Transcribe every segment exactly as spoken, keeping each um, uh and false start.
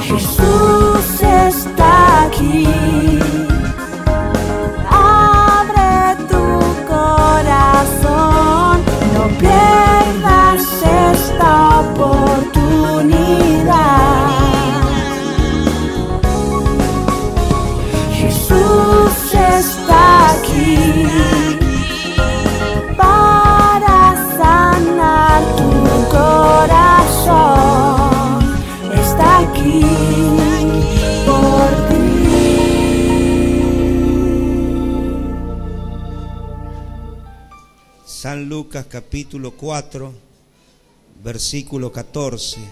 Jesús está aquí. Abre tu corazón, no pierdas esta oportunidad. Jesús está aquí para sanar tu corazón. Está aquí por ti. San Lucas capítulo cuatro, versículo catorce.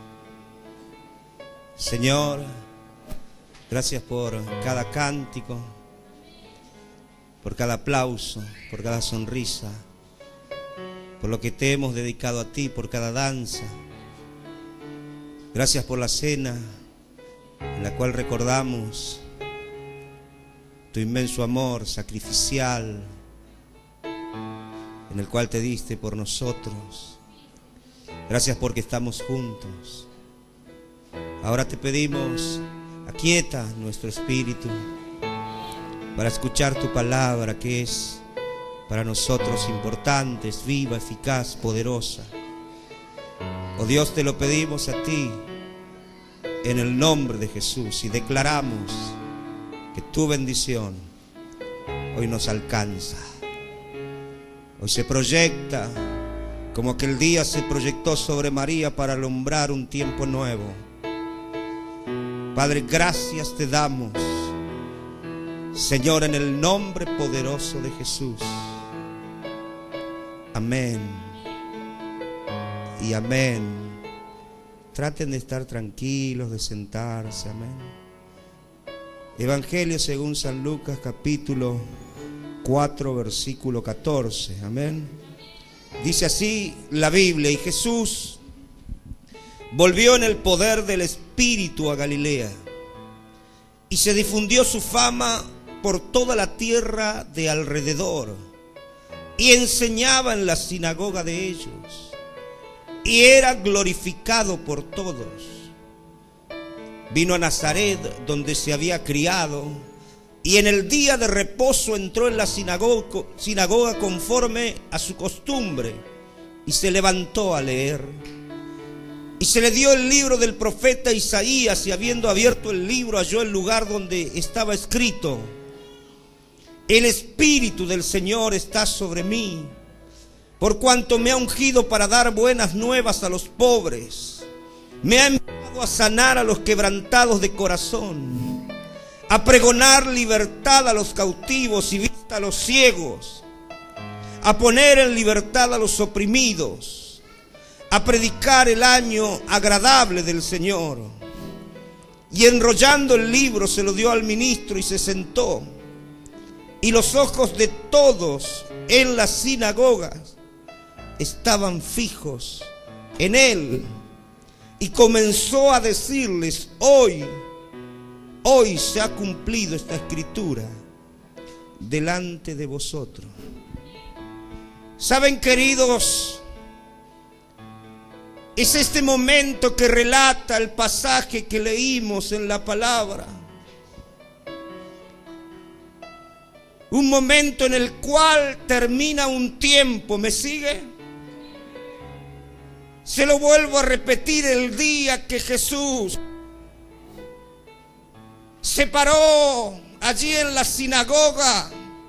Señor, gracias por cada cántico, por cada aplauso, por cada sonrisa, por lo que te hemos dedicado a ti, por cada danza. Gracias por la cena en la cual recordamos tu inmenso amor sacrificial, en el cual te diste por nosotros. Gracias porque estamos juntos. Ahora te pedimos, aquieta nuestro espíritu para escuchar tu palabra, que es para nosotros importante, es viva, eficaz, poderosa. Oh Dios, te lo pedimos a ti en el nombre de Jesús, y declaramos que tu bendición hoy nos alcanza. Hoy se proyecta como aquel día se proyectó sobre María para alumbrar un tiempo nuevo. Padre, gracias te damos, Señor, en el nombre poderoso de Jesús. Amén y amén. Traten de estar tranquilos, de sentarse. Amén. Evangelio según San Lucas capítulo cuatro, versículo catorce. Amén. Dice así la Biblia: y Jesús volvió en el poder del Espíritu a Galilea, y se difundió su fama por toda la tierra de alrededor, y enseñaba en la sinagoga de ellos, y era glorificado por todos. Vino a Nazaret, donde se había criado, y en el día de reposo entró en la sinagoga, sinagoga conforme a su costumbre, y se levantó a leer. Y se le dio el libro del profeta Isaías, y habiendo abierto el libro halló el lugar donde estaba escrito: el Espíritu del Señor está sobre mí, por cuanto me ha ungido para dar buenas nuevas a los pobres. Me ha enviado a sanar a los quebrantados de corazón, a pregonar libertad a los cautivos y vista a los ciegos, a poner en libertad a los oprimidos, a predicar el año agradable del Señor. Y enrollando el libro se lo dio al ministro y se sentó. Y los ojos de todos en las sinagogas estaban fijos en él. Y comenzó a decirles: hoy, hoy se ha cumplido esta escritura delante de vosotros. ¿Saben, queridos? Es este momento que relata el pasaje que leímos en la palabra. Un momento en el cual termina un tiempo. ¿Me sigue? Se lo vuelvo a repetir: el día que Jesús se paró allí en la sinagoga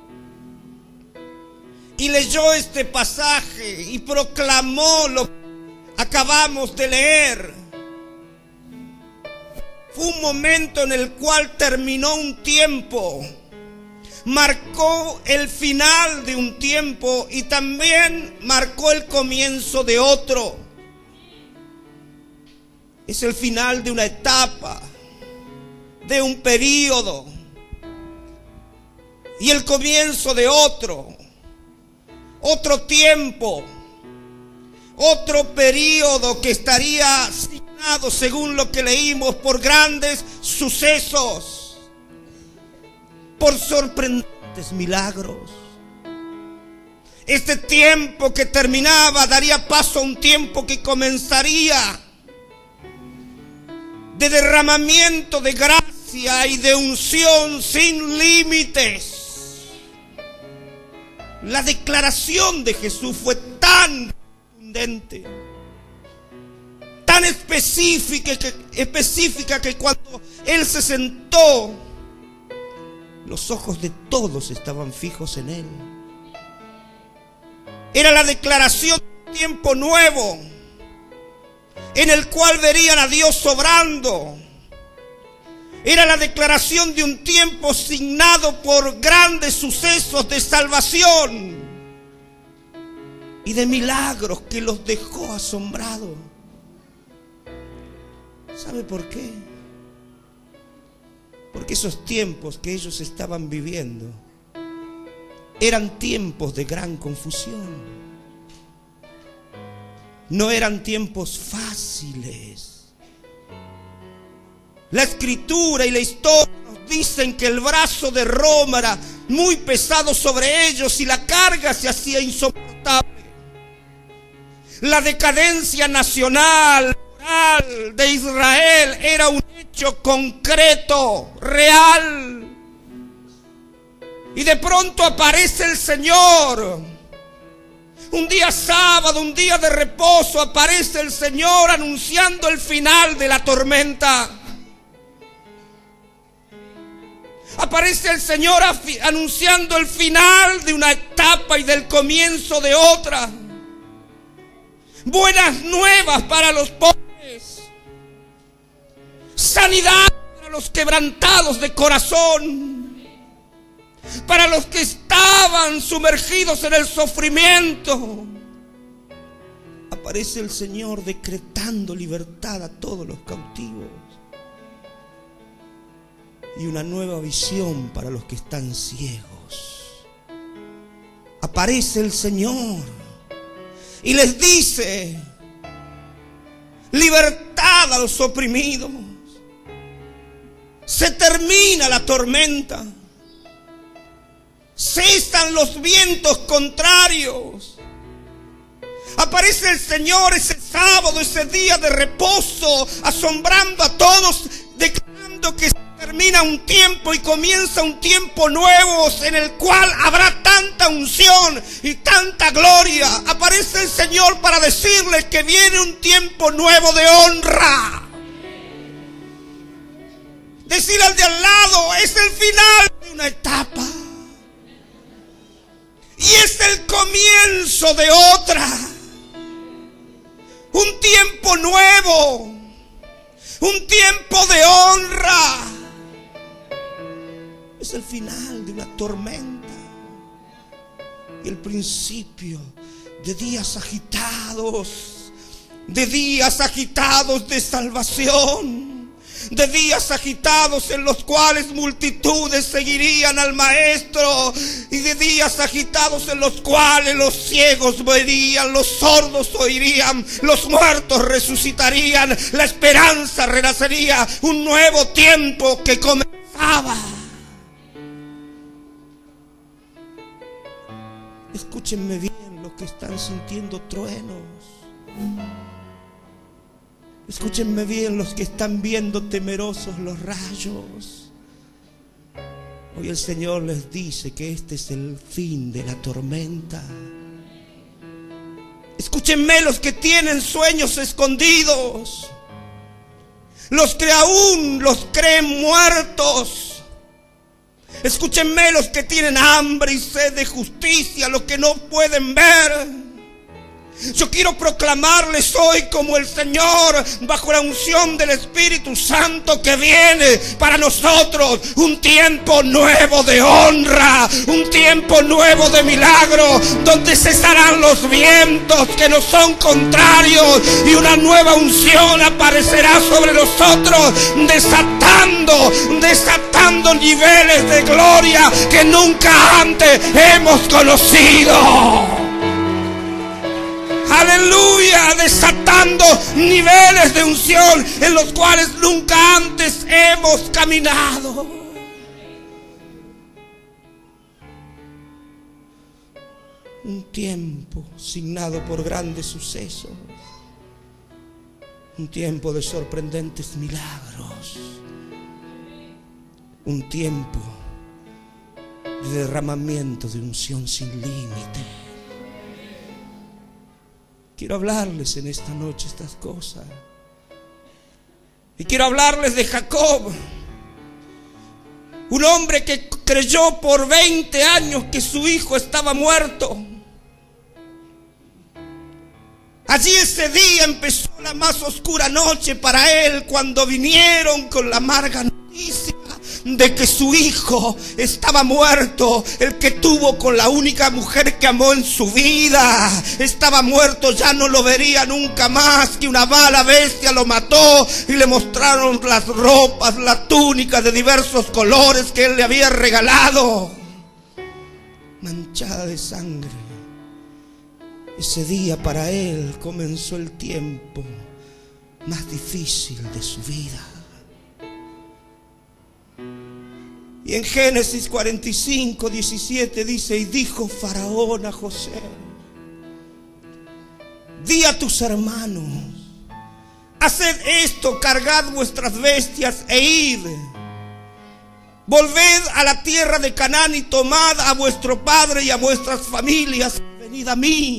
y leyó este pasaje y proclamó lo que acabamos de leer. Fue un momento en el cual terminó un tiempo, marcó el final de un tiempo y también marcó el comienzo de otro. Es el final de una etapa, de un periodo, y el comienzo de otro, otro tiempo, otro periodo que estaría signado, según lo que leímos, por grandes sucesos, por sorprendentes milagros. Este tiempo que terminaba daría paso a un tiempo que comenzaría. de derramamiento de gracia y de unción sin límites. La declaración de Jesús fue tan contundente, tan específica que, específica que cuando Él se sentó, los ojos de todos estaban fijos en Él. Era la declaración de un tiempo nuevo, en el cual verían a Dios obrando. Era la declaración de un tiempo signado por grandes sucesos de salvación y de milagros que los dejó asombrados. ¿Sabe por qué? Porque esos tiempos que ellos estaban viviendo eran tiempos de gran confusión. No eran tiempos fáciles. La escritura y la historia nos dicen que el brazo de Roma era muy pesado sobre ellos y la carga se hacía insoportable. La decadencia nacional, moral de Israel era un hecho concreto, real. Y de pronto aparece el Señor. Un día sábado, un día de reposo, aparece el Señor anunciando el final de la tormenta. Aparece el Señor anunciando el final de una etapa y del comienzo de otra. Buenas nuevas para los pobres. Sanidad para los quebrantados de corazón. Para los que estaban sumergidos en el sufrimiento. Aparece el Señor decretando libertad a todos los cautivos. Y una nueva visión para los que están ciegos. Aparece el Señor y les dice: libertad a los oprimidos. Se termina la tormenta. Cesan los vientos contrarios. Aparece el Señor ese sábado, ese día de reposo, asombrando a todos, declarando que termina un tiempo y comienza un tiempo nuevo en el cual habrá tanta unción y tanta gloria. Aparece el Señor para decirles que viene un tiempo nuevo de honra. Decir al de al lado: es el final de una etapa y es el comienzo de otra. Un tiempo nuevo, un tiempo de honra. Es el final de una tormenta y el principio de días agitados, de días agitados de salvación, de días agitados en los cuales multitudes seguirían al Maestro, y de días agitados en los cuales los ciegos verían, los sordos oirían, los muertos resucitarían, la esperanza renacería, un nuevo tiempo que comenzaba. Escúchenme bien los que están sintiendo truenos. Escúchenme bien los que están viendo temerosos los rayos. Hoy el Señor les dice que este es el fin de la tormenta. Escúchenme los que tienen sueños escondidos, los que aún los creen muertos. Escúchenme los que tienen hambre y sed de justicia, los que no pueden ver. Yo quiero proclamarles hoy como el Señor, bajo la unción del Espíritu Santo, que viene para nosotros un tiempo nuevo de honra, un tiempo nuevo de milagro, donde cesarán los vientos que nos son contrarios y una nueva unción aparecerá sobre nosotros, desatando, desatando niveles de gloria que nunca antes hemos conocido. Aleluya, desatando niveles de unción en los cuales nunca antes hemos caminado. Un tiempo signado por grandes sucesos. Un tiempo de sorprendentes milagros. Un tiempo de derramamiento de unción sin límite. Quiero hablarles en esta noche estas cosas. Y quiero hablarles de Jacob, un hombre que creyó por veinte años que su hijo estaba muerto. Allí ese día empezó la más oscura noche para él, cuando vinieron con la amarga noticia de que su hijo estaba muerto. El que tuvo con la única mujer que amó en su vida estaba muerto, ya no lo vería nunca más, que una mala bestia lo mató. Y le mostraron las ropas, la túnica de diversos colores que él le había regalado, manchada de sangre. Ese día para él comenzó el tiempo más difícil de su vida. Y en Génesis cuarenta y cinco, diecisiete dice: y dijo Faraón a José: di a tus hermanos, haced esto, cargad vuestras bestias e id, volved a la tierra de Canaán y tomad a vuestro padre y a vuestras familias, venid a mí,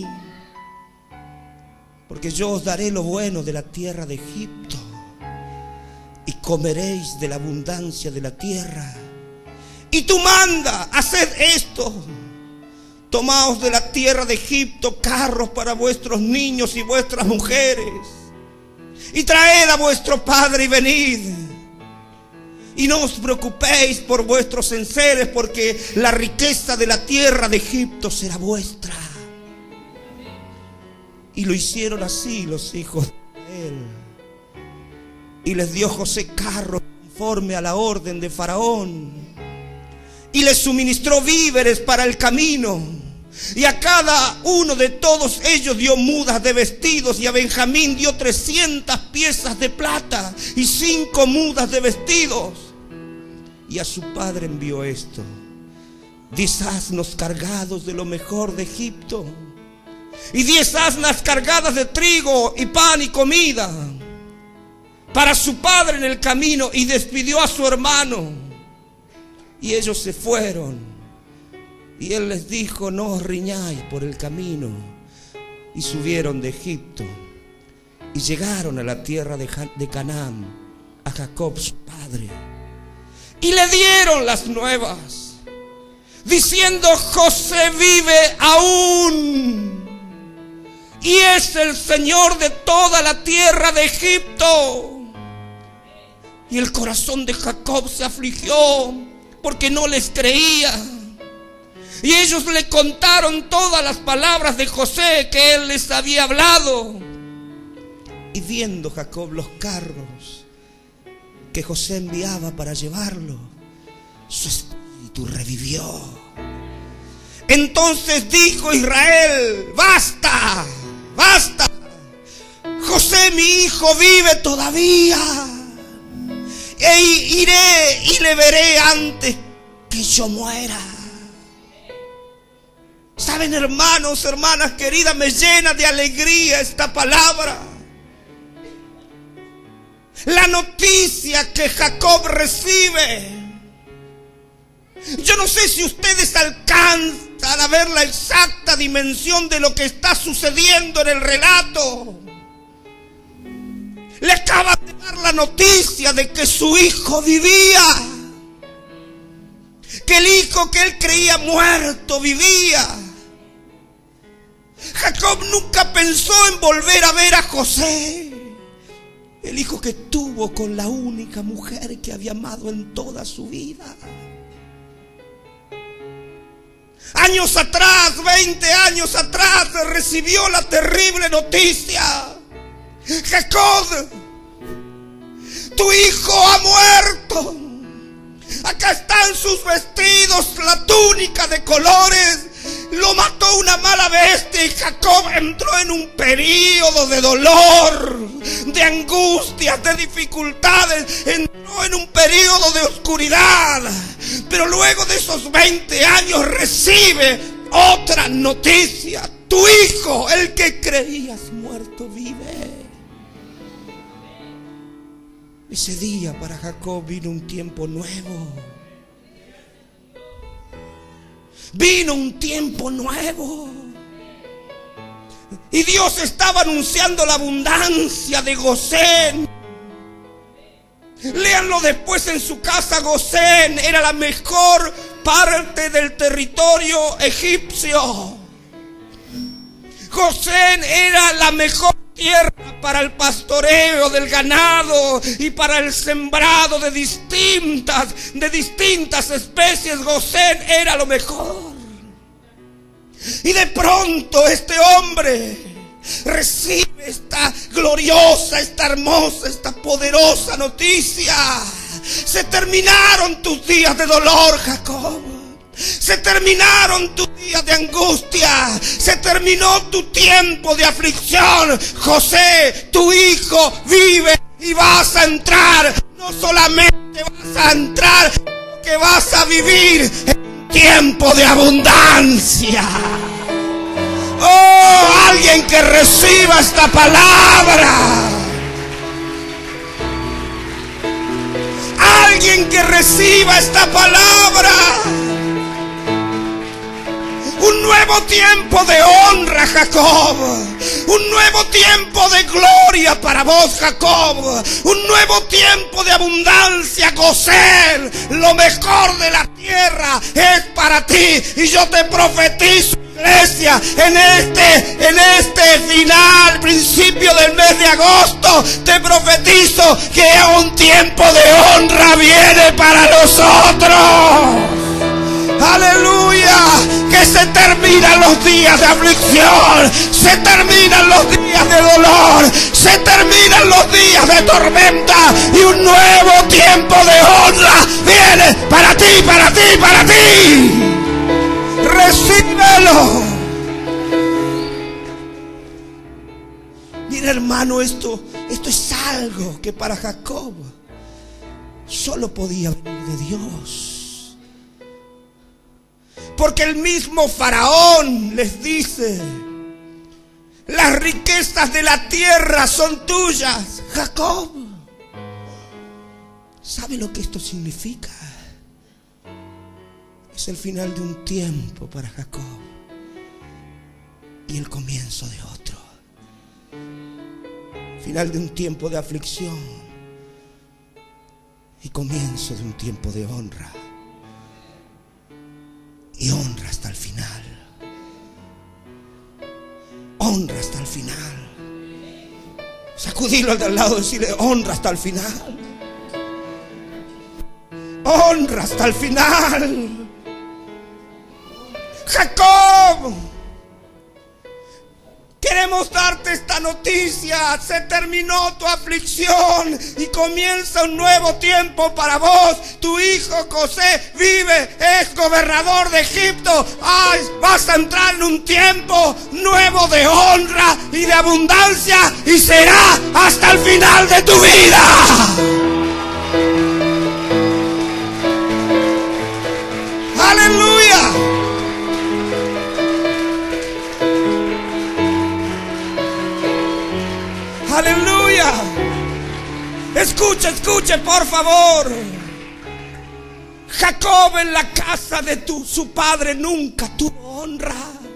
porque yo os daré lo bueno de la tierra de Egipto, y comeréis de la abundancia de la tierra. Y tú manda, haced esto: tomaos de la tierra de Egipto carros para vuestros niños y vuestras mujeres, y traed a vuestro padre y venid. Y no os preocupéis por vuestros enseres, porque la riqueza de la tierra de Egipto será vuestra. Y lo hicieron así los hijos de Israel. Y les dio José carros conforme a la orden de Faraón, y les suministró víveres para el camino. Y a cada uno de todos ellos dio mudas de vestidos, y a Benjamín dio trescientas piezas de plata y cinco mudas de vestidos. Y a su padre envió esto: diez asnos cargados de lo mejor de Egipto, y diez asnas cargadas de trigo y pan y comida para su padre en el camino. Y despidió a su hermano, y ellos se fueron. Y él les dijo: no os riñáis por el camino. Y subieron de Egipto y llegaron a la tierra de, de Canaán, a Jacob su padre. Y le dieron las nuevas, diciendo: José vive aún, y es el Señor de toda la tierra de Egipto. Y el corazón de Jacob se afligió, porque no les creía. Y ellos le contaron todas las palabras de José que él les había hablado. Y viendo Jacob los carros que José enviaba para llevarlo, su espíritu revivió. Entonces dijo Israel: basta, basta, José mi hijo vive todavía, e iré y le veré antes que yo muera. Saben, hermanos, hermanas queridas, me llena de alegría esta palabra. La noticia que Jacob recibe. Yo no sé si ustedes alcanzan a ver la exacta dimensión de lo que está sucediendo en el relato. Le acaba de dar la noticia de que su hijo vivía, que el hijo que él creía muerto vivía. Jacob nunca pensó en volver a ver a José, el hijo que tuvo con la única mujer que había amado en toda su vida. Años atrás, veinte años atrás, recibió la terrible noticia: Jacob, tu hijo ha muerto. Acá están sus vestidos, la túnica de colores. Lo mató una mala bestia, y Jacob entró en un periodo de dolor, de angustias, de dificultades. Entró en un periodo de oscuridad. Pero luego de esos veinte años recibe otra noticia: tu hijo, el que creías muerto, vive. Ese día para Jacob vino un tiempo nuevo. Vino un tiempo nuevo. Y Dios estaba anunciando la abundancia de Gosén. Léanlo después en su casa. Gosén era la mejor parte del territorio egipcio. Gosén era la mejor tierra para el pastoreo del ganado y para el sembrado de distintas, de distintas especies. Gosén era lo mejor. Y de pronto este hombre recibe esta gloriosa, esta hermosa, esta poderosa noticia. Se terminaron tus días de dolor, Jacob. Se terminaron tus días de angustia. Se terminó tu tiempo de aflicción. José, tu hijo vive y vas a entrar. No solamente vas a entrar, sino que vas a vivir en un tiempo de abundancia. Oh, alguien que reciba esta palabra. Alguien que reciba esta palabra. Un nuevo tiempo de honra, Jacob. Un nuevo tiempo de gloria para vos, Jacob. Un nuevo tiempo de abundancia, Gosén. Lo mejor de la tierra es para ti. Y yo te profetizo, iglesia, en este, en este final, principio del mes de agosto, te profetizo que un tiempo de honra viene para nosotros. Aleluya, que se terminan los días de aflicción, se terminan los días de dolor, se terminan los días de tormenta y un nuevo tiempo de honra viene para ti, para ti, para ti. Recíbelo. Mira, hermano, esto, esto es algo que para Jacob solo podía venir de Dios. Porque el mismo Faraón les dice: las riquezas de la tierra son tuyas, Jacob. ¿Sabe lo que esto significa? Es el final de un tiempo para Jacob y el comienzo de otro. Final de un tiempo de aflicción y comienzo de un tiempo de honra. Y honra hasta el final. Honra hasta el final. Sacudilo al de al lado y decirle: honra hasta el final. Honra hasta el final. Jacob, queremos darte esta noticia. Se terminó tu aflicción y comienza un nuevo tiempo para vos. Tu hijo José vive, es gobernador de Egipto. Ay, vas a entrar en un tiempo nuevo de honra y de abundancia, y será hasta el final de tu vida. Aleluya. Aleluya. Escuche, escuche, por favor. Jacob en la casa de tu, su padre nunca tuvo honra.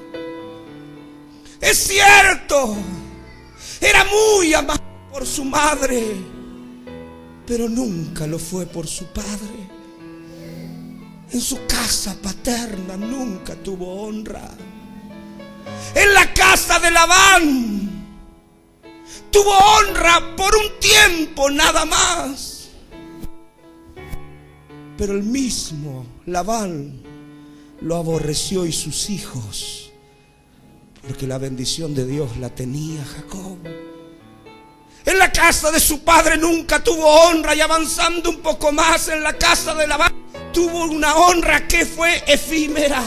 Es cierto, era muy amado por su madre, pero nunca lo fue por su padre. En su casa paterna nunca tuvo honra. En la casa de Labán tuvo honra por un tiempo nada más. Pero el mismo Labán lo aborreció y sus hijos, porque la bendición de Dios la tenía Jacob. En la casa de su padre nunca tuvo honra, y avanzando un poco más, en la casa de Labán tuvo una honra que fue efímera.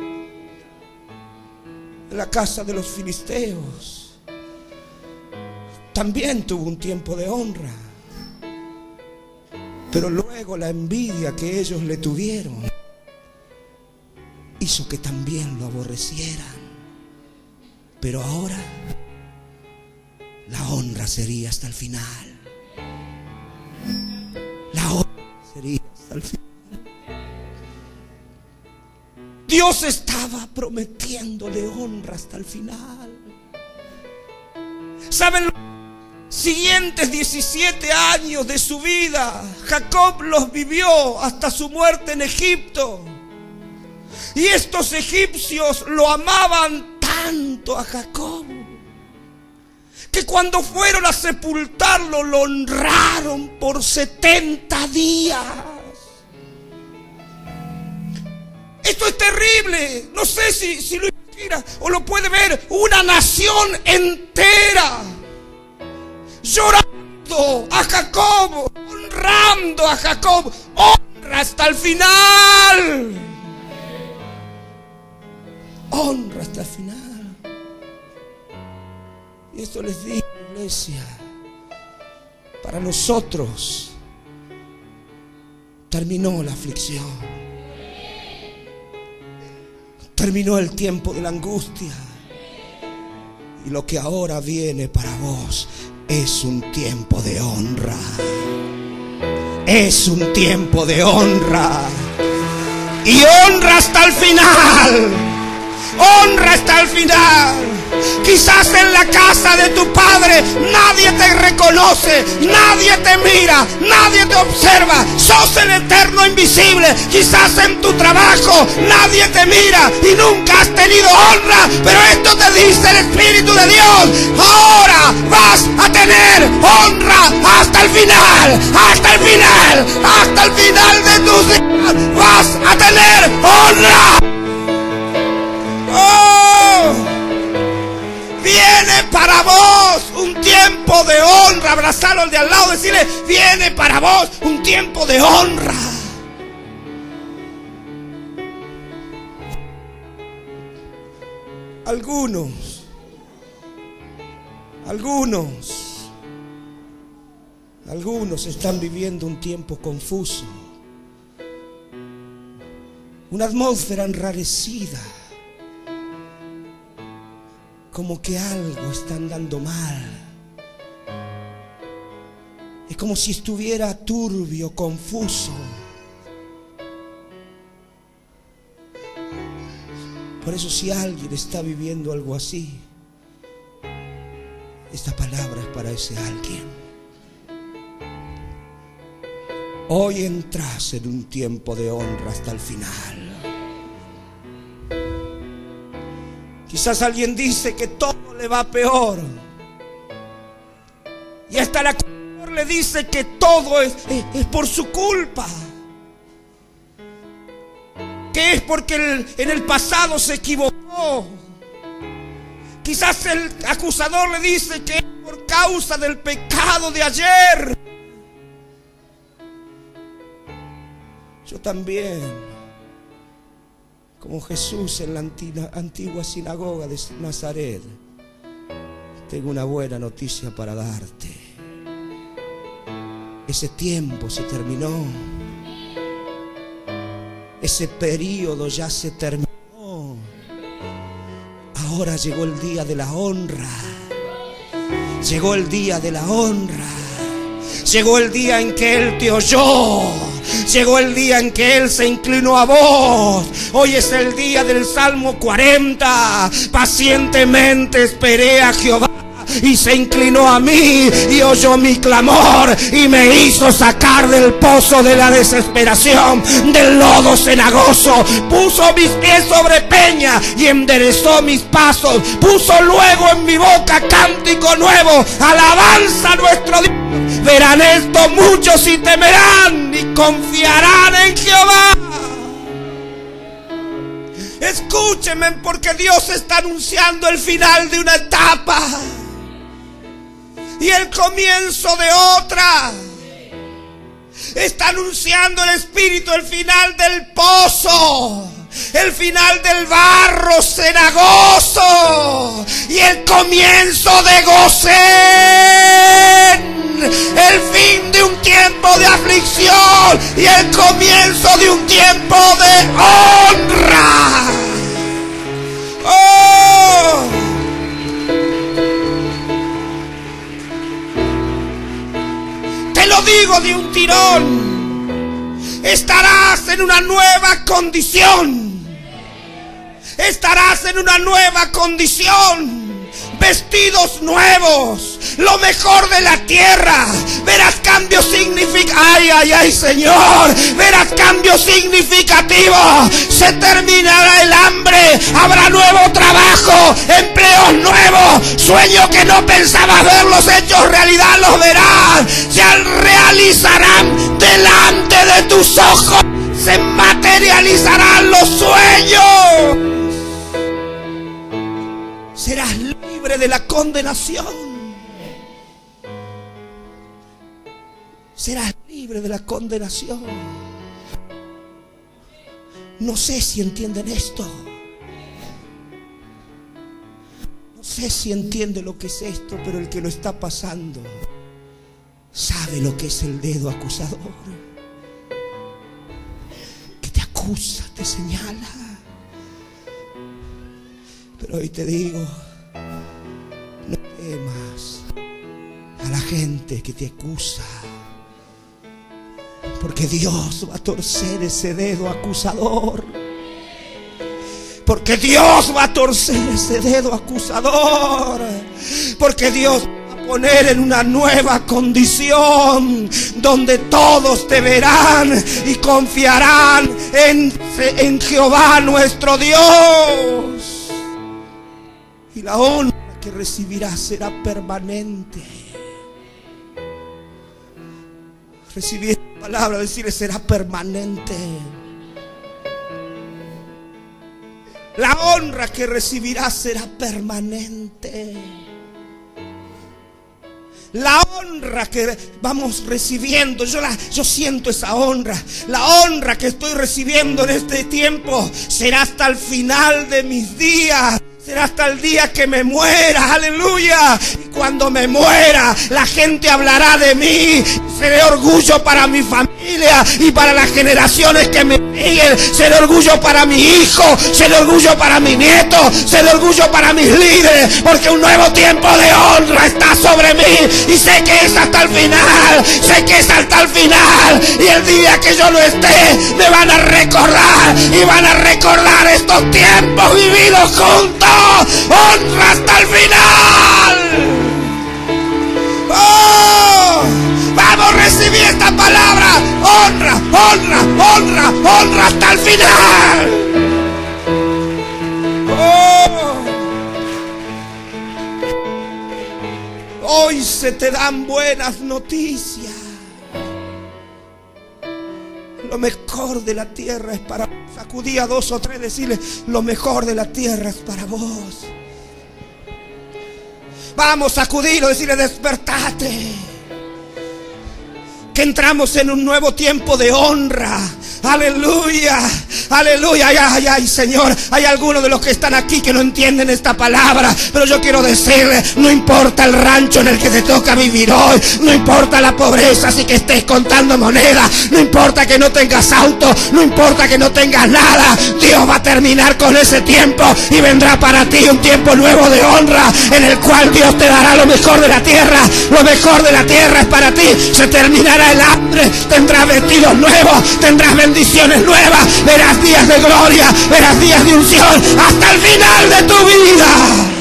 En la casa de los filisteos también tuvo un tiempo de honra, pero luego la envidia que ellos le tuvieron hizo que también lo aborrecieran. Pero ahora la honra sería hasta el final. sería hasta el final. Dios estaba prometiéndole honra hasta el final. ¿Saben? Los siguientes diecisiete años de su vida, Jacob los vivió hasta su muerte en Egipto. Y estos egipcios lo amaban tanto a Jacob, que cuando fueron a sepultarlo, lo honraron por setenta días. Esto es terrible. No sé si, si lo imagina o lo puede ver. Una nación entera llorando a Jacob, honrando a Jacob. Honra hasta el final. Honra hasta el final. Y esto les digo, iglesia, para nosotros terminó la aflicción. Terminó el tiempo de la angustia. Y lo que ahora viene para vos es un tiempo de honra. Es un tiempo de honra. Y honra hasta el final. Honra hasta el final. Quizás en la casa de tu padre nadie te reconoce, nadie te mira, nadie te observa. Sos el eterno invisible. Quizás en tu trabajo nadie te mira y nunca has tenido honra. Pero esto te dice el Espíritu de Dios: ahora vas a tener honra hasta el final. Hasta el final. Hasta el final de tus días vas a tener honra. ¡Oh! Viene para vos un tiempo de honra. Abrazalo al de al lado, decirle: viene para vos un tiempo de honra. Algunos, algunos, algunos están viviendo un tiempo confuso, una atmósfera enrarecida. Como que algo está andando mal. Es como si estuviera turbio, confuso. Por eso, si alguien está viviendo algo así, esta palabra es para ese alguien. Hoy entras en un tiempo de honra hasta el final. Quizás alguien dice que todo le va peor. Y hasta la acusador le dice que todo es, es, es por su culpa. Que es porque el, en el pasado se equivocó. Quizás el acusador le dice que es por causa del pecado de ayer. Yo también, como Jesús en la antigua sinagoga de Nazaret, tengo una buena noticia para darte. Ese tiempo se terminó. Ese periodo ya se terminó. Ahora llegó el día de la honra. Llegó el día de la honra. Llegó el día en que Él te oyó. Llegó el día en que Él se inclinó a vos. Hoy es el día del Salmo cuarenta. Pacientemente esperé a Jehová y se inclinó a mí y oyó mi clamor y me hizo sacar del pozo de la desesperación, del lodo cenagoso. Puso mis pies sobre peña y enderezó mis pasos. Puso luego en mi boca cántico nuevo, alabanza a nuestro Dios. Verán esto muchos y temerán y confiarán en Jehová. Escúchenme, porque Dios está anunciando el final de una etapa y el comienzo de otra. Está anunciando el Espíritu el final del pozo, el final del barro cenagoso y el comienzo de Gosén. El fin de un tiempo de aflicción y el comienzo de un tiempo de honra. ¡Oh! Te lo digo de un tirón. Estarás en una nueva condición. Estarás en una nueva condición. Vestidos nuevos, lo mejor de la tierra. Verás cambios significativos. Ay, ay, ay, Señor. Verás cambios significativos. Se terminará el hambre. Habrá nuevo trabajo, empleos nuevos. Sueños que no pensabas verlos hechos realidad, los verás. Se realizarán delante de tus ojos. Se materializarán los sueños. Serás libre de la condenación. Serás libre de la condenación. No sé si entienden esto. No sé si entiende lo que es esto, pero el que lo está pasando sabe lo que es el dedo acusador. Que te acusa, te señala. Pero hoy te digo, no temas a la gente que te acusa, porque Dios va a torcer ese dedo acusador. Porque Dios va a torcer ese dedo acusador. Porque Dios va a poner en una nueva condición donde todos te verán y confiarán en, en Jehová nuestro Dios. Y la honra que recibirás será permanente. Recibir esta palabra, decirle será permanente. La honra que recibirás será permanente. La honra que vamos recibiendo, yo, la, yo siento esa honra. La honra que estoy recibiendo en este tiempo será hasta el final de mis días. Será hasta el día que me muera, aleluya. Y cuando me muera, la gente hablará de mí. Seré orgullo para mi familia y para las generaciones que me siguen. Seré orgullo para mi hijo, seré orgullo para mi nieto, seré orgullo para mis líderes. Porque un nuevo tiempo de honra está sobre mí. Y sé que es hasta el final, sé que es hasta el final. Y el día que yo no esté, me van a recordar. Y van a recordar estos tiempos vividos juntos. Honra hasta el final. Oh, vamos a recibir esta palabra. Honra, honra, honra, honra hasta el final. Oh, hoy se te dan buenas noticias. Lo mejor de la tierra es para vos. Sacudí a dos o tres, decirle: lo mejor de la tierra es para vos. Vamos a sacudirlo, decirle: despertate. Que entramos en un nuevo tiempo de honra. Aleluya, aleluya, ay, ay, ay, Señor. Hay algunos de los que están aquí que no entienden esta palabra, pero yo quiero decirle: no importa el rancho en el que te toca vivir hoy, no importa la pobreza, así que estés contando monedas, no importa que no tengas auto, no importa que no tengas nada, Dios va a terminar con ese tiempo y vendrá para ti un tiempo nuevo de honra, en el cual Dios te dará lo mejor de la tierra. Lo mejor de la tierra es para ti. Se terminará el hambre, tendrás vestidos nuevos, tendrás bendiciones nuevas, verás días de gloria, verás días de unción hasta el final de tu vida.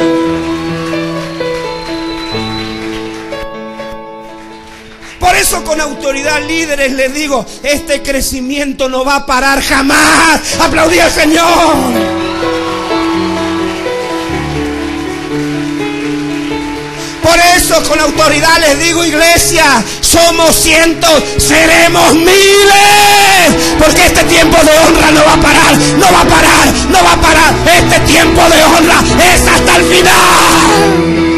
Por eso, con autoridad, líderes, les digo: este crecimiento no va a parar jamás. Aplaudí al Señor. Por eso, con autoridad les digo: iglesia, somos cientos, seremos miles. Porque este tiempo de honra no va a parar, no va a parar, no va a parar. Este tiempo de honra es hasta el final.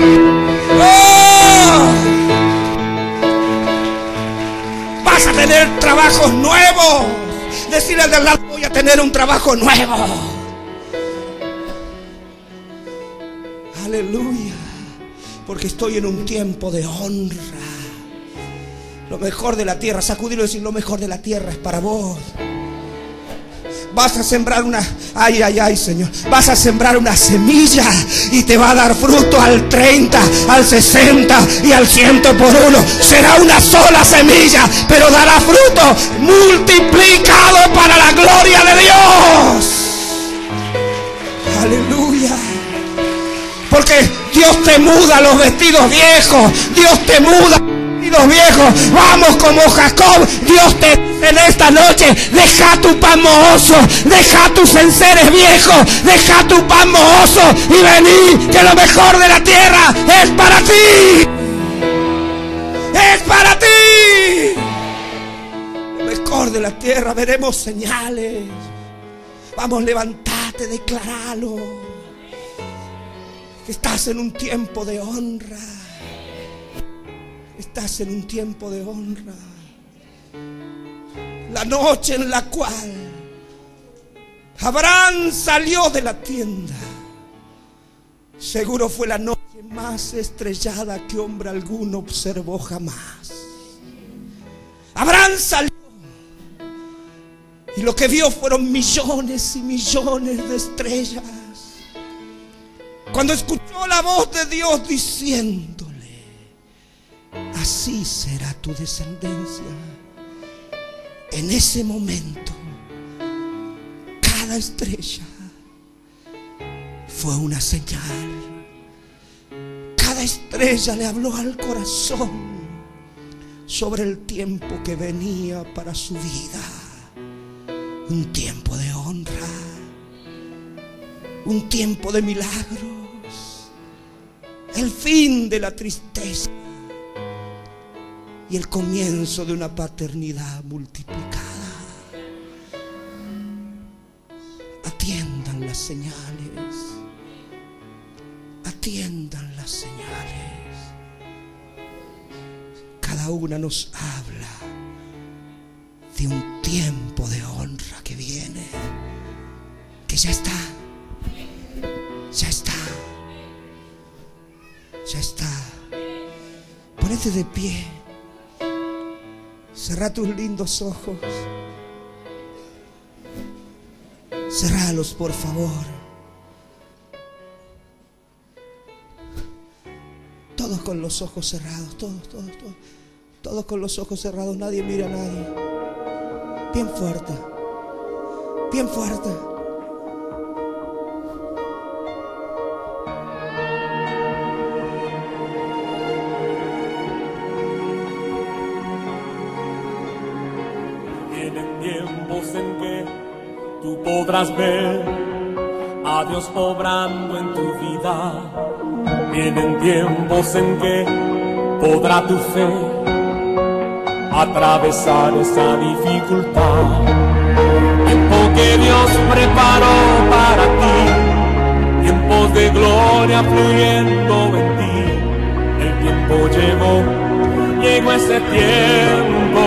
¡Oh! Vas a tener trabajos nuevos. Decirle al de al lado: voy a tener un trabajo nuevo. Aleluya. Porque estoy en un tiempo de honra. Lo mejor de la tierra, sacudirlo y decir: lo mejor de la tierra es para vos. Vas a sembrar una, ay, ay, ay, Señor. Vas a sembrar una semilla y te va a dar fruto al treinta, al sesenta y al ciento por uno. Será una sola semilla, pero dará fruto multiplicado para la gloria de Dios. Aleluya. Porque Dios te muda los vestidos viejos. Dios te muda los vestidos viejos. Vamos como Jacob. Dios te dice en esta noche: deja tu pan mohoso, deja tus enseres viejos, deja tu pan mohoso y vení, que lo mejor de la tierra es para ti. Es para ti. Lo mejor de la tierra. Veremos señales. Vamos, levántate, declaralo. Que estás en un tiempo de honra. Estás en un tiempo de honra. La noche en la cual Abraham salió de la tienda, seguro fue la noche más estrellada que hombre alguno observó jamás. Abraham salió y lo que vio fueron millones y millones de estrellas. Cuando escuchó la voz de Dios diciéndole: así será tu descendencia, en ese momento cada estrella fue una señal. Cada estrella le habló al corazón sobre el tiempo que venía para su vida. Un tiempo de honra, un tiempo de milagros, el fin de la tristeza y el comienzo de una paternidad multiplicada. Atiendan las señales, atiendan las señales. Cada una nos habla de un tiempo de honra que viene, que ya está, ya está, ya está. Ponete de pie, cerrá tus lindos ojos, cerrálos por favor. Todos con los ojos cerrados, todos, todos, todos, todos con los ojos cerrados, nadie mira a nadie. Bien fuerte, bien fuerte. Vienen tiempos en que tú podrás ver a Dios obrando en tu vida. Vienen tiempos en que podrá tu fe atravesar esa dificultad. Tiempo que Dios preparó para ti, tiempos de gloria fluyendo en ti. El tiempo llegó, llegó ese tiempo.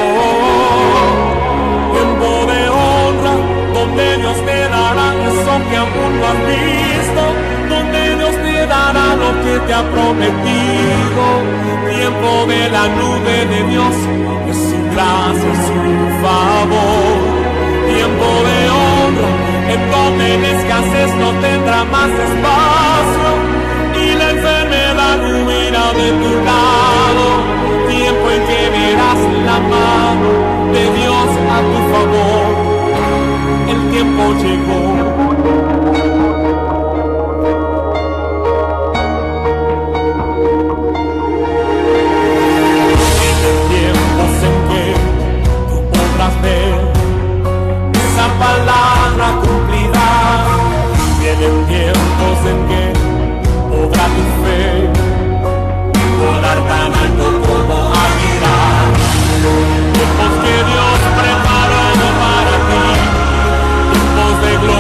Tiempo de honra, donde Dios te dará eso que aún no has visto, donde Dios te dará lo que te ha prometido. Tiempo de la nube de Dios, de su gracia, su favor. Tiempo de honra, en donde la escasez no tendrá más espacio y la enfermedad huirá de tu lado. Tiempo en que verás la mano de Dios a tu favor. El tiempo llegó. Palabra cumplirá. Vienen tiempos en que podrá tu fe volar tan alto como águila. Tiempos que Dios preparó para ti, tiempos de gloria.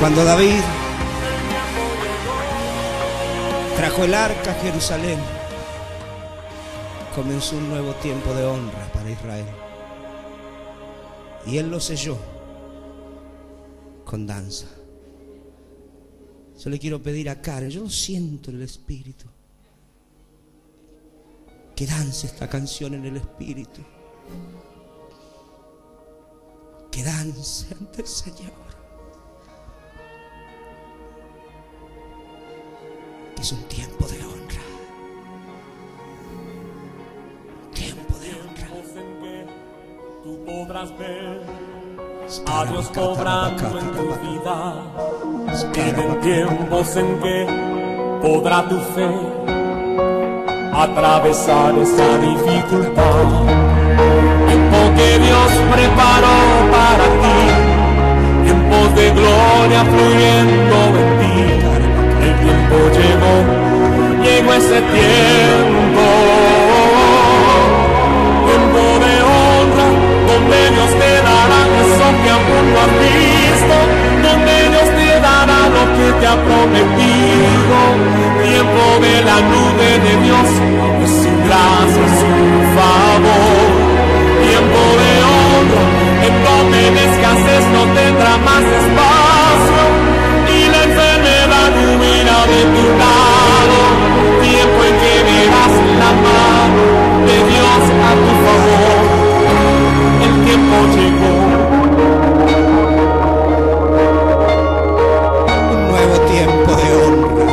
Cuando David trajo el arca a Jerusalén, comenzó un nuevo tiempo de honra para Israel. Y él lo selló con danza. Yo le quiero pedir a Karen, yo lo siento en el espíritu, que dance esta canción en el espíritu, que dance ante el Señor, que es un tiempo de honra, tiempo de honra. Tú podrás ver a Dios obrando en tu vida. Vienen tiempos en que podrá tu fe atravesar esa dificultad. Tiempo que Dios preparó para ti, tiempos de gloria fluyendo en ti. El tiempo llegó, llegó ese tiempo, tiempo de honra, donde Dios te dará eso que aún no has visto, donde Dios te dará lo que te ha prometido. Tiempo de la nube de Dios, de su gracia, su favor. Tiempo de honra, en donde la escasez no tendrá más espacio y la enfermedad huirá de tu lado. Tiempo en que verás la mano de Dios a tu favor. El tiempo llegó. Un nuevo tiempo de honra.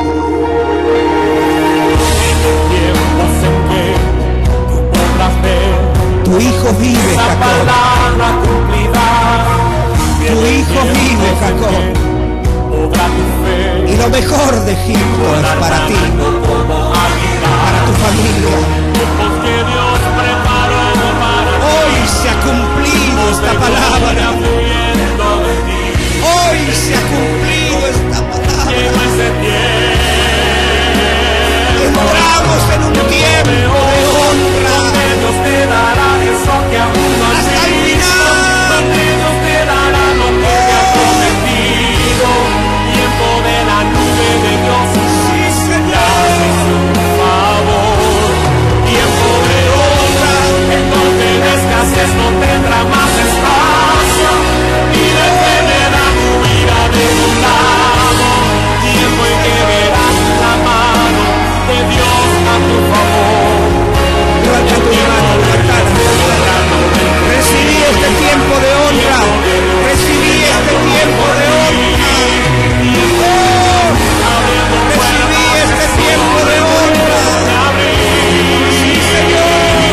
Tiempos en que tú podrás ver Tu hijo vive, esa Jacob. palabra cumplida. Tu hijo vive, Jacob. Podrá tu fe Y lo mejor de Egipto es para ti, para tu familia. tiempos que Dios preparó para ti. Hoy se ha cumplido esta palabra. Fluyendo de ti. Hoy se ha cumplido esta palabra. Llegó ese tiempo. Entramos en un tiempo de honra. Donde Dios te dará eso que aún no has Hasta el visto. final. Donde Dios te dará lo que te ha prometido. Tiempo de la nube de Dios. Sí, Señor. Su favor. Tiempo de honra, en donde la escasez no tendrá más espacio y la enfermedad huirá de tu lado. Tiempo en que verás la mano de Dios a tu favor. Levanta tu mano, levanta. Recibí este tiempo de honra. Recibí este tiempo de honra. Oh, recibí este tiempo de honra. Sí, Señor.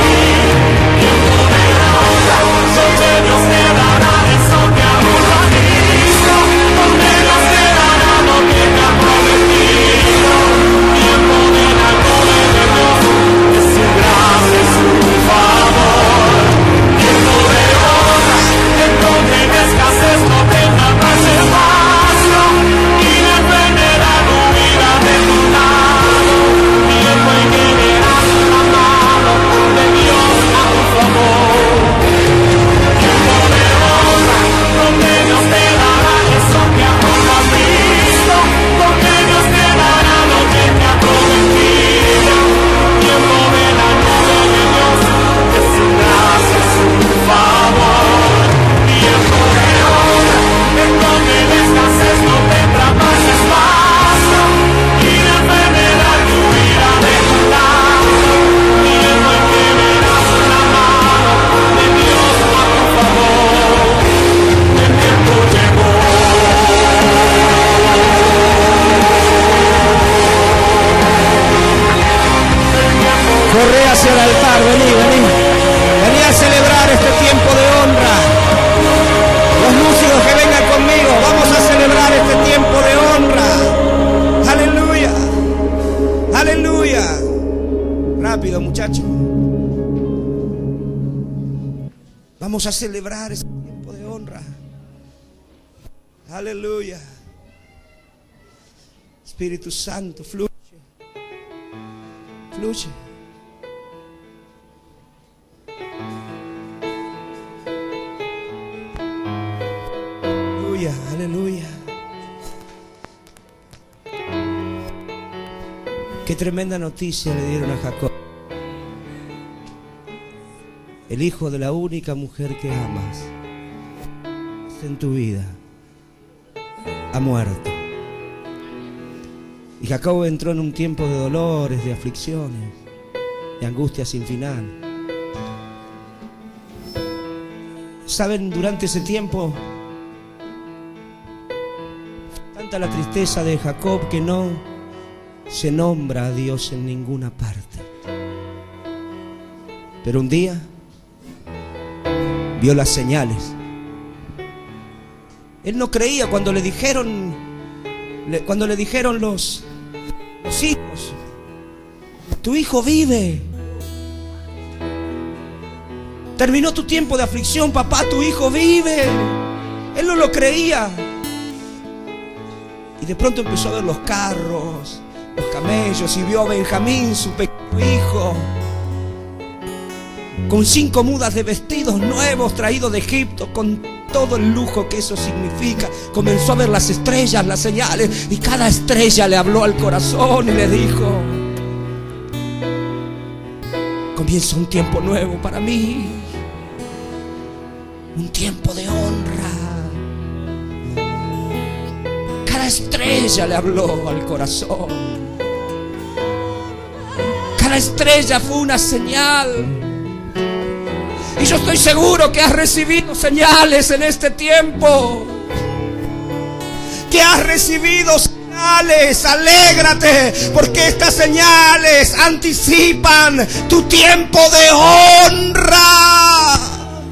Donde Dios te dará eso que aún no has visto, donde Dios te dará lo que te ha prometido. Tiempo de la gloria de Dios, de su gracia y su favor. Tiempo de honra, en donde la escasez no tendrá más espacio y la enfermedad huirá de tu lado. Tiempo en que verás la mano de Dios a tu favor. Donde Dios te dará eso que aún no has visto, donde Dios te dará lo que te ha prometido. Tiempo de la nube de Dios, de su gracia, su favor. Tiempo de honra, en donde la escasez no tendrá más espacio y la enfermedad huirá de tu lado. Tiempo en que verás la mano de Dios a tu favor. El tiempo llegó. Corre hacia el altar, vení, vení. Vení a celebrar este tiempo de honra. Los músicos que vengan conmigo, vamos a celebrar este tiempo de honra. Aleluya. Aleluya. Rápido, muchachos. Vamos a celebrar este tiempo de honra. Aleluya. Espíritu Santo, fluye. Fluye. Aleluya, aleluya. Qué tremenda noticia le dieron a Jacob. El hijo de la única mujer que amas en tu vida ha muerto. Y Jacob entró en un tiempo de dolores, de aflicciones, de angustia sin final. Saben, durante ese tiempo, tanta la tristeza de Jacob que no se nombra a Dios en ninguna parte. Pero un día vio las señales. Él no creía cuando le dijeron, cuando le dijeron los, los hijos: tu hijo vive. Terminó tu tiempo de aflicción, papá, tu hijo vive. Él no lo creía. Y de pronto empezó a ver los carros, los camellos, y vio a Benjamín, su pequeño hijo, con cinco mudas de vestidos nuevos traídos de Egipto, con todo el lujo que eso significa. Comenzó a ver las estrellas, las señales, y cada estrella le habló al corazón y le dijo: comienza un tiempo nuevo para mí, un tiempo de honra. Cada estrella le habló al corazón. Cada estrella fue una señal. Y yo estoy seguro que has recibido señales en este tiempo. Que has recibido señales. Alégrate, porque estas señales anticipan tu tiempo de honra.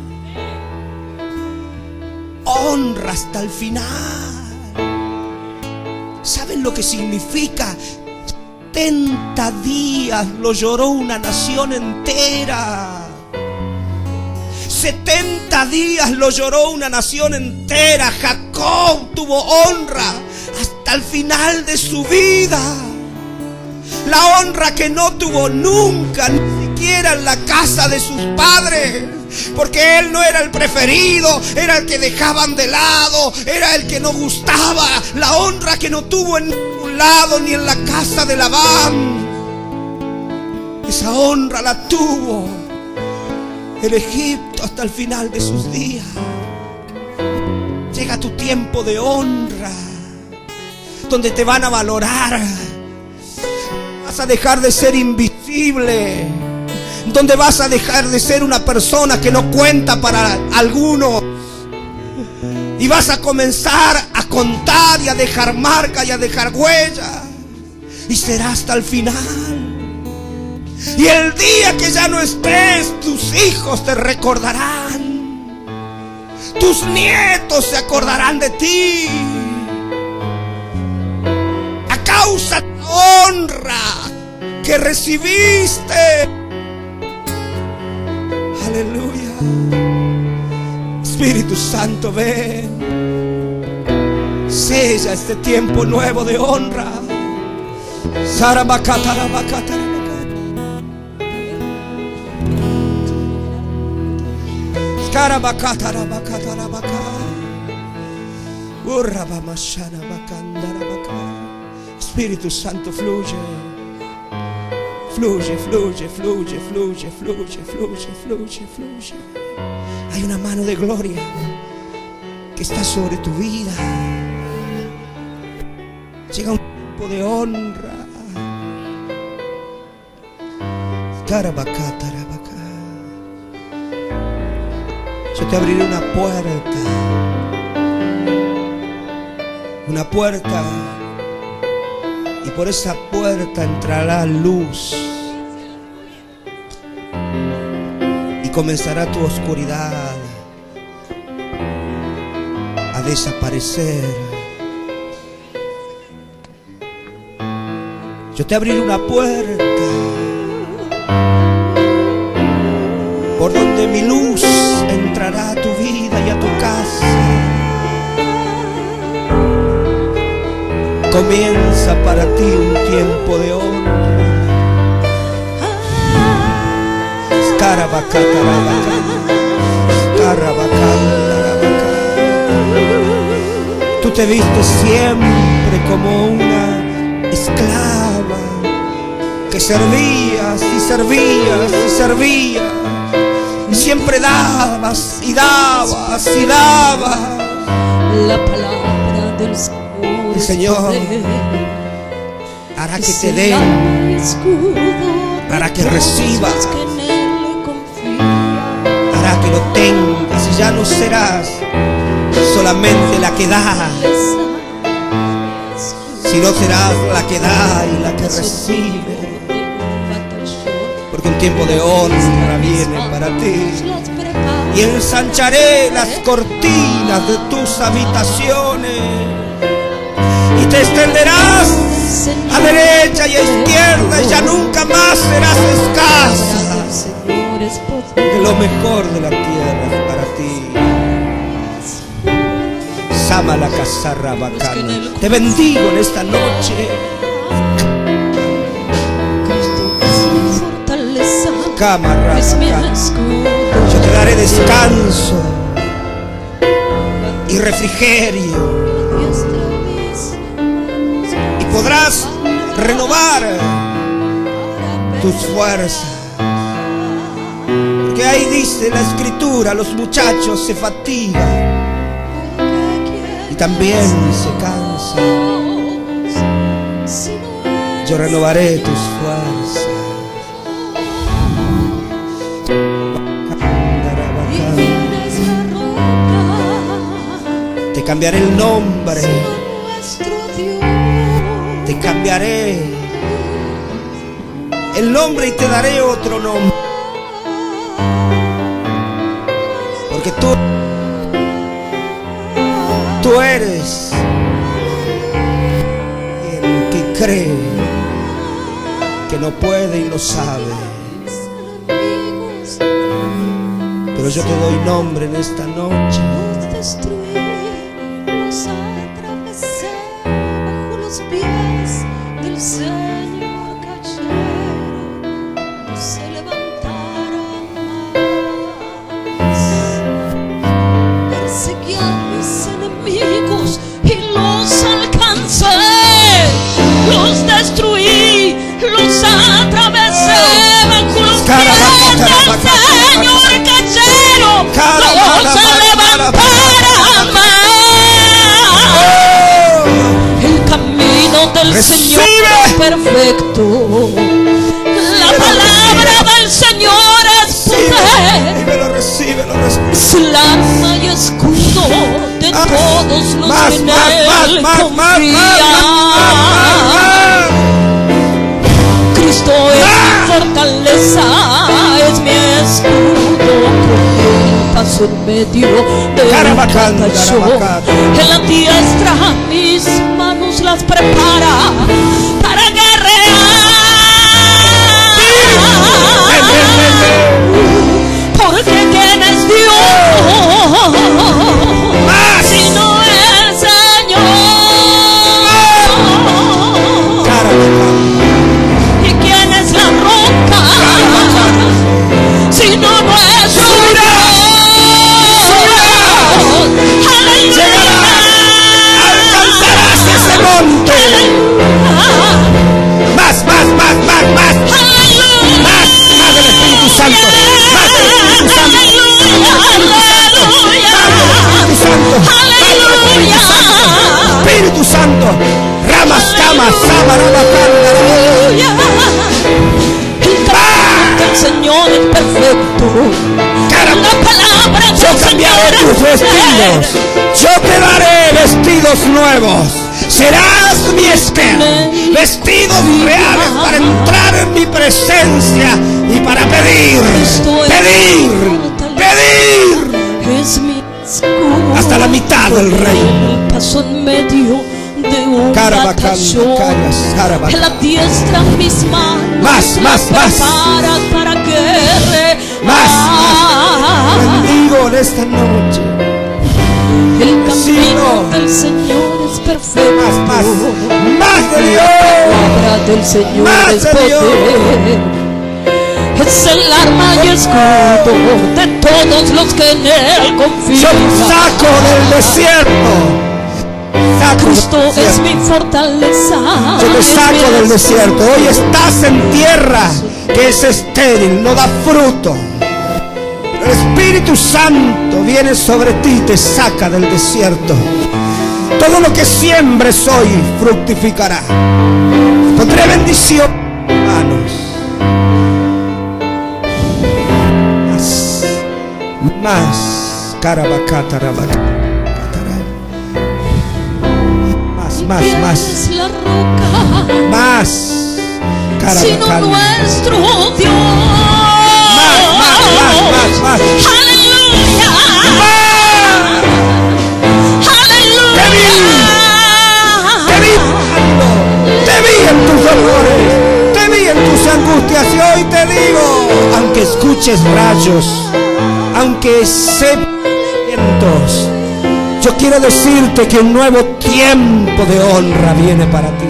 Honra hasta el final. ¿Saben lo que significa? setenta días lo lloró una nación entera. setenta días lo lloró una nación entera. Jacob tuvo honra hasta el final de su vida. La honra que no tuvo nunca, ni siquiera en la casa de sus padres. Porque él no era el preferido, era el que dejaban de lado, era el que no gustaba. La honra que no tuvo en ningún lado, ni en la casa de Labán. Esa honra la tuvo en Egipto hasta el final de sus días. Llega tu tiempo de honra, donde te van a valorar. Vas a dejar de ser invisible, donde vas a dejar de ser una persona que no cuenta para algunos, y vas a comenzar a contar y a dejar marca y a dejar huella, y será hasta el final. Y el día que ya no estés, tus hijos te recordarán, tus nietos se acordarán de ti, a causa de la honra que recibiste. Aleluya. Espíritu Santo, ven, sella este tiempo nuevo de honra. Espíritu Santo, fluye. Fluye, fluye, fluye, fluye, fluye, fluye, fluye, fluye. Hay una mano de gloria que está sobre tu vida. Llega un tiempo de honra. Yo te abriré una puerta. Una puerta. Y por esa puerta entrará luz. Y comenzará tu oscuridad a desaparecer. Yo te abriré una puerta por donde mi luz entrará a tu vida y a tu casa. Comienza para ti un tiempo de honra. Tú te viste siempre como una esclava, Porque servías y servías y servías. Y siempre dabas y dabas y dabas. La palabra del Señor, El Señor hará que te den, hará que recibas, hará que lo tengas. Y ya no serás solamente la que da, sino serás la que da y la que recibe. Porque un tiempo de honra viene para ti. Y ensancharé las cortinas de tus habitaciones. Y te extenderás a derecha y a izquierda. Y ya nunca más serás escasa. Que lo mejor de la tierra es para ti. Sama la casarra bacana. Te bendigo en esta noche. Cámara, yo te daré descanso y refrigerio, y podrás renovar tus fuerzas. Porque ahí dice la escritura, los muchachos se fatigan y también se cansan. Yo renovaré tus fuerzas. Te cambiaré el nombre, te cambiaré el nombre y te daré otro nombre. Porque tú, tú eres el que cree que no puede y lo sabe. Pero yo te doy nombre en esta noche. Señor perfecto, la palabra del Señor es poder, es el arma y escudo de todos los que en él confían. Cristo es mi fortaleza, es mi escudo, con paso en medio de un batallón. En la diestra mis manos las prepara para guerrear. Porque ¿quién es Dios si no es Señor? ¿Y quién es la roca si no nuestro Dios? Más, más, más, más, más. Más, más del Espíritu Santo. Más del Espíritu Santo. Espíritu Santo. Ramas, camas, sábana, el Señor es perfecto. La palabra del Yo cambiaré tus vestidos. Yo te daré vestidos nuevos. Serás mi Esther, vestidos reales para entrar en mi presencia y para pedir, pedir, pedir hasta la mitad del reino. Paso en medio de un batallón. En la diestra mis manos más, más, más para guerrear. Más, más. Bendigo en esta noche. El camino del Señor es perfecto. Más, más, más de Dios. La palabra del Señor más es de poder. Dios. Es el arma y escudo de todos los que en él confían. Yo te saco del desierto Cristo es mi fortaleza. Yo te saco del desierto. Hoy estás en tierra que es estéril, no da fruto. El Espíritu Santo viene sobre ti y te saca del desierto. Todo lo que siembres hoy fructificará. Pondré bendición en manos. Más, más, carabacata, más, más, más, más, carabacata, nuestro Dios. Más, más, más, más, más. Aleluya. Aleluya. Te vi, te vi, te vi en tus dolores, te vi en tus angustias y hoy te digo, aunque escuches rayos, aunque sepas vientos, yo quiero decirte que un nuevo tiempo de honra viene para ti.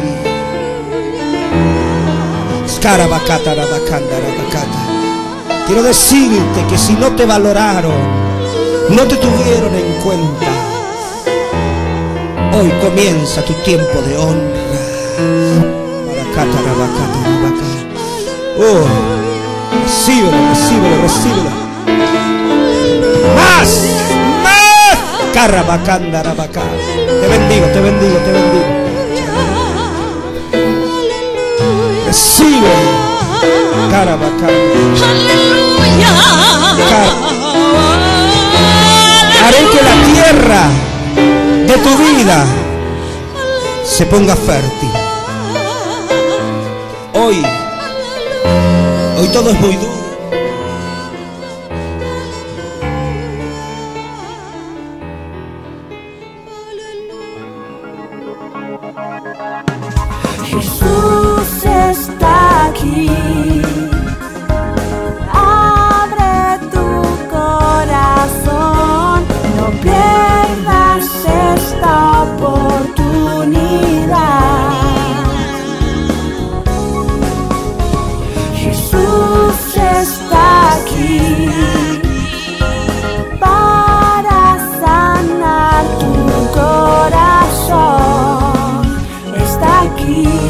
Scarabacata, rabacanda, rabacata. Quiero decirte que si no te valoraron, no te tuvieron en cuenta, hoy comienza tu tiempo de honra. Baracata, rabacata, rabacata. Oh, recíbelo, recíbelo, recíbelo. Más, más. Carabacanda, rabacata. Te bendigo, te bendigo, te bendigo. Recibe. Carabacanda. Aleluya. Haré que la tierra de tu vida se ponga fértil. Hoy, hoy todo es muy duro. Jesús está aquí. Abre tu corazón, no pierdas esta oportunidad. Jesús está aquí para sanar tu corazón. Está aquí.